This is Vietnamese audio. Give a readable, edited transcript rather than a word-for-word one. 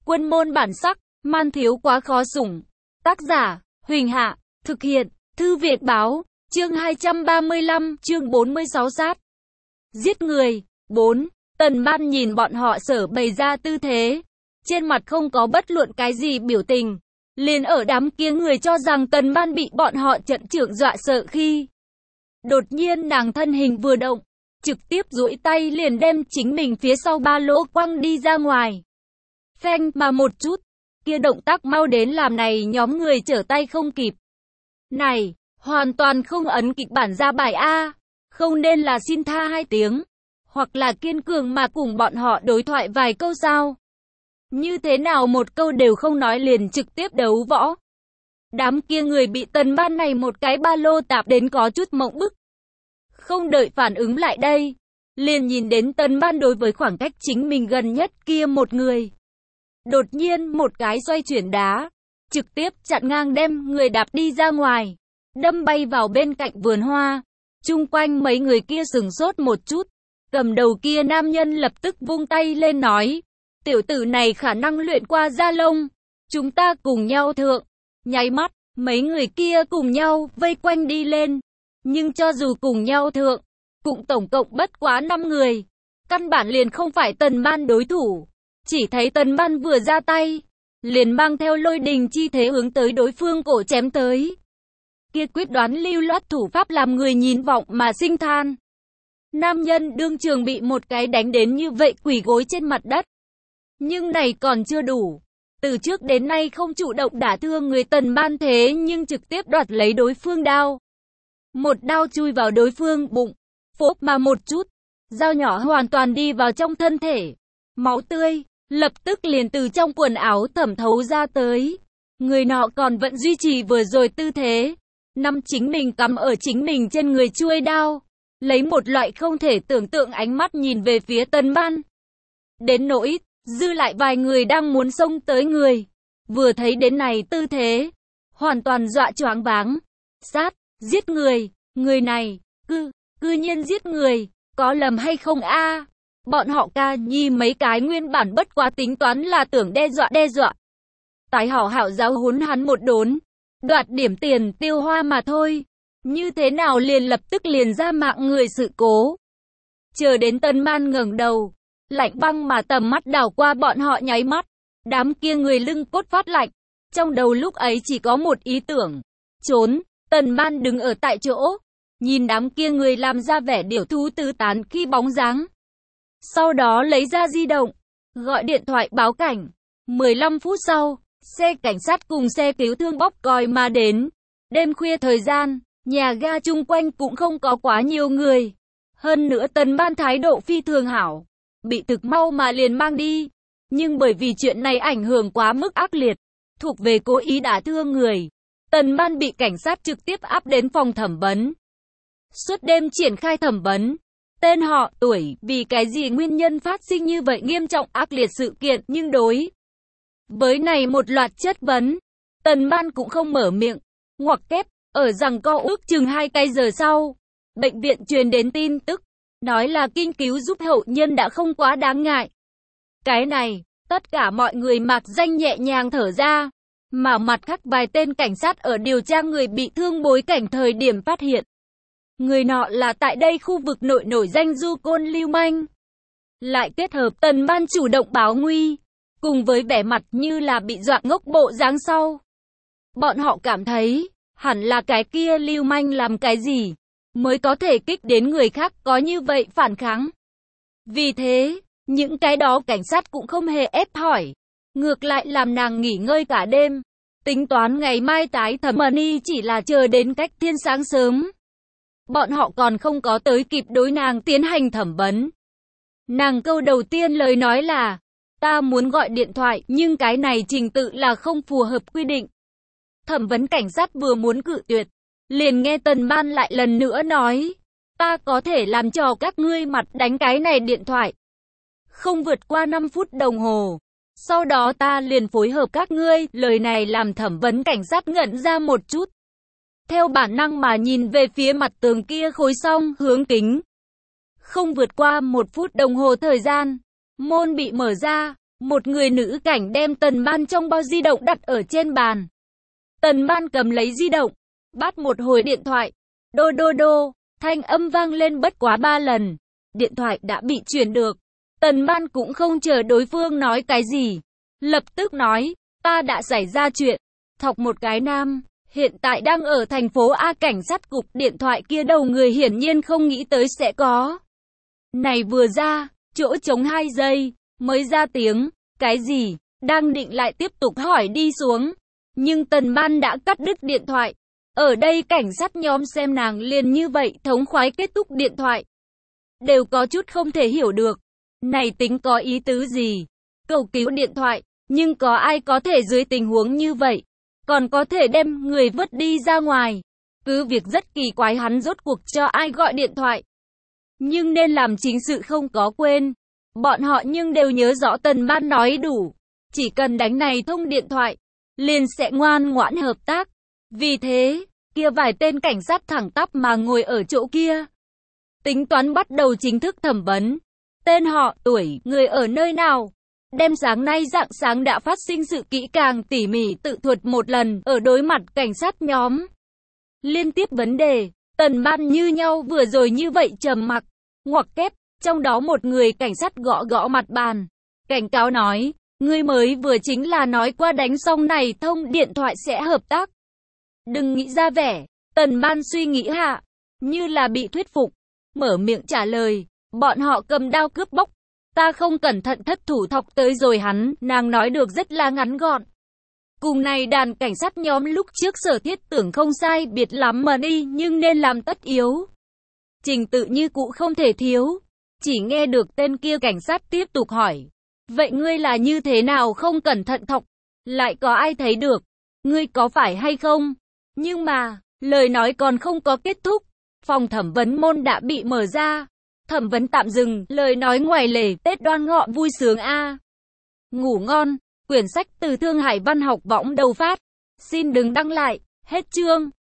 Quân môn bản sắc, man thiếu quá khó sủng. Tác giả, Huỳnh Hạ, thực hiện, Thư Việt Báo, chương 235, chương 46 sát. Giết người. 4. Tần Ban nhìn bọn họ sở bày ra tư thế. Trên mặt không có bất luận cái gì biểu tình. Liền ở đám kia người cho rằng Tần Ban bị bọn họ trận trưởng dọa sợ khi. Đột nhiên nàng thân hình vừa động, trực tiếp duỗi tay liền đem chính mình phía sau ba lỗ quăng đi ra ngoài. Phanh mà một chút, kia động tác mau đến làm này nhóm người trở tay không kịp. Này, hoàn toàn không ấn kịch bản ra bài A, không nên là xin tha 2 tiếng, hoặc là kiên cường mà cùng bọn họ đối thoại vài câu sao? Như thế nào một câu đều không nói liền trực tiếp đấu võ. Đám kia người bị Tần Ban này một cái ba lô tạp đến có chút mộng bức. Không đợi phản ứng lại đây, liền nhìn đến Tần Ban đối với khoảng cách chính mình gần nhất kia một người. Đột nhiên một cái xoay chuyển đá, trực tiếp chặn ngang đem người đạp đi ra ngoài, đâm bay vào bên cạnh vườn hoa. Chung quanh mấy người kia sừng sốt một chút, cầm đầu kia nam nhân lập tức vung tay lên nói, tiểu tử này khả năng luyện qua da lông, chúng ta cùng nhau thượng. Nháy mắt, mấy người kia cùng nhau vây quanh đi lên, nhưng cho dù cùng nhau thượng, cũng tổng cộng bất quá 5 người, căn bản liền không phải Tần Ban đối thủ. Chỉ thấy Tần Ban vừa ra tay, liền mang theo lôi đình chi thế hướng tới đối phương cổ chém tới. Kia quyết đoán lưu loát thủ pháp làm người nhìn vọng mà sinh than. Nam nhân đương trường bị một cái đánh đến như vậy quỳ gối trên mặt đất. Nhưng này còn chưa đủ. Từ trước đến nay không chủ động đả thương người Tần Ban thế nhưng trực tiếp đoạt lấy đối phương đao. Một đao chui vào đối phương bụng, phốp mà một chút, dao nhỏ hoàn toàn đi vào trong thân thể. Máu tươi lập tức liền từ trong quần áo thẩm thấu ra tới. Người nọ còn vẫn duy trì vừa rồi tư thế, nắm chính mình cắm ở chính mình trên người chuôi đao, lấy một loại không thể tưởng tượng ánh mắt nhìn về phía Tần Ban. Đến nỗi dư lại vài người đang muốn xông tới người, vừa thấy đến này tư thế, hoàn toàn dọa choáng váng. Sát, giết người, người này, cư nhiên giết người, có lầm hay không a? Bọn họ ca nhi mấy cái nguyên bản bất quá tính toán là tưởng đe dọa. Tái hảo hảo giáo huấn hắn một đốn, đoạt điểm tiền tiêu hoa mà thôi. Như thế nào liền lập tức liền ra mạng người sự cố. Chờ đến Tần Ban ngẩng đầu, lạnh băng mà tầm mắt đảo qua bọn họ nháy mắt. Đám kia người lưng cốt phát lạnh, trong đầu lúc ấy chỉ có một ý tưởng, trốn. Tần Ban đứng ở tại chỗ, nhìn đám kia người làm ra vẻ điểu thú tứ tán khi bóng dáng. Sau đó lấy ra di động, gọi điện thoại báo cảnh. 15 phút sau, xe cảnh sát cùng xe cứu thương bóp còi mà đến. Đêm khuya thời gian, nhà ga chung quanh cũng không có quá nhiều người. Hơn nữa Tần Ban thái độ phi thường hảo, bị thực mau mà liền mang đi. Nhưng bởi vì chuyện này ảnh hưởng quá mức ác liệt, thuộc về cố ý đả thương người, Tần Ban bị cảnh sát trực tiếp áp đến phòng thẩm vấn. Suốt đêm triển khai thẩm vấn. Tên họ, tuổi, vì cái gì nguyên nhân phát sinh như vậy nghiêm trọng ác liệt sự kiện, nhưng đối với này một loạt chất vấn, Tần Ban cũng không mở miệng. Ngoặc kép, ở rằng co ước chừng 2 canh giờ sau, bệnh viện truyền đến tin tức, nói là kinh cứu giúp hậu nhân đã không quá đáng ngại. Cái này, tất cả mọi người mạc danh nhẹ nhàng thở ra, mà mặt khác vài tên cảnh sát ở điều tra người bị thương bối cảnh thời điểm phát hiện. Người nọ là tại đây khu vực nội nổi danh du côn lưu manh. Lại kết hợp Tần Ban chủ động báo nguy, cùng với vẻ mặt như là bị dọa ngốc bộ dáng sau. Bọn họ cảm thấy, hẳn là cái kia lưu manh làm cái gì, mới có thể kích đến người khác có như vậy phản kháng. Vì thế, những cái đó cảnh sát cũng không hề ép hỏi, ngược lại làm nàng nghỉ ngơi cả đêm. Tính toán ngày mai tái thẩm vấn chỉ là chờ đến cách thiên sáng sớm. Bọn họ còn không có tới kịp đối nàng tiến hành thẩm vấn. Nàng câu đầu tiên lời nói là, ta muốn gọi điện thoại nhưng cái này trình tự là không phù hợp quy định. Thẩm vấn cảnh sát vừa muốn cự tuyệt, liền nghe Tần Ban lại lần nữa nói, ta có thể làm cho các ngươi mặt đánh cái này điện thoại. Không vượt qua 5 phút đồng hồ. Sau đó ta liền phối hợp các ngươi. Lời này làm thẩm vấn cảnh sát ngẩn ra một chút. Theo bản năng mà nhìn về phía mặt tường kia khối song hướng kính. Không vượt qua 1 phút đồng hồ thời gian, môn bị mở ra, Một người nữ cảnh đem Tần Ban trong bao di động đặt ở trên bàn. Tần Ban cầm lấy di động, bắt một hồi điện thoại. Đô đô đô, thanh âm vang lên bất quá 3 lần. Điện thoại đã bị chuyển được. Tần Ban cũng không chờ đối phương nói cái gì. Lập tức nói, ta đã xảy ra chuyện. Thọc một cái nam, hiện tại đang ở thành phố A. Cảnh sát cục. Điện thoại kia đầu người hiển nhiên không nghĩ tới sẽ có. Này vừa ra, chỗ trống 2 giây, mới ra tiếng, cái gì, đang định lại tiếp tục hỏi đi xuống. Nhưng Tần Ban đã cắt đứt điện thoại. Ở đây cảnh sát nhóm xem nàng liền như vậy thống khoái kết thúc điện thoại. Đều có chút không thể hiểu được. Này tính có ý tứ gì? Cầu cứu điện thoại, nhưng có ai có thể dưới tình huống như vậy, còn có thể đem người vứt đi ra ngoài. Cứ việc rất kỳ quái hắn rốt cuộc cho ai gọi điện thoại. Nhưng nên làm chính sự không có quên. Bọn họ nhưng đều nhớ rõ Tần Ban nói đủ. Chỉ cần đánh này thông điện thoại, liền sẽ ngoan ngoãn hợp tác. Vì thế, kia vài tên cảnh sát thẳng tắp mà ngồi ở chỗ kia. Tính toán bắt đầu chính thức thẩm vấn. Tên họ, tuổi, người ở nơi nào. Đêm sáng nay rạng sáng đã phát sinh sự kỹ càng tỉ mỉ tự thuật một lần ở đối mặt cảnh sát nhóm. Liên tiếp vấn đề, Tần Ban như nhau vừa rồi như vậy trầm mặc, ngoặc kép, trong đó một người cảnh sát gõ gõ mặt bàn. Cảnh cáo nói, ngươi mới vừa chính là nói qua đánh xong này thông điện thoại sẽ hợp tác. Đừng nghĩ ra vẻ, Tần Ban suy nghĩ hạ, như là bị thuyết phục, mở miệng trả lời, bọn họ cầm đao cướp bóc. Ta không cẩn thận thất thủ thọc tới rồi hắn, nàng nói được rất là ngắn gọn. Cùng này đàn cảnh sát nhóm lúc trước sở thiết tưởng không sai biệt lắm mà đi nhưng nên làm tất yếu. Trình tự như cũ không thể thiếu. Chỉ nghe được tên kia cảnh sát tiếp tục hỏi. Vậy ngươi là như thế nào không cẩn thận thọc? Lại có ai thấy được? Ngươi có phải hay không? Nhưng mà, lời nói còn không có kết thúc. Phòng thẩm vấn môn đã bị mở ra. Thẩm vấn tạm dừng, lời nói ngoài lề, Tết Đoan Ngọ vui sướng a. Ngủ ngon, quyển sách từ Thương Hải Văn học võng đầu phát. Xin đừng đăng lại, hết chương.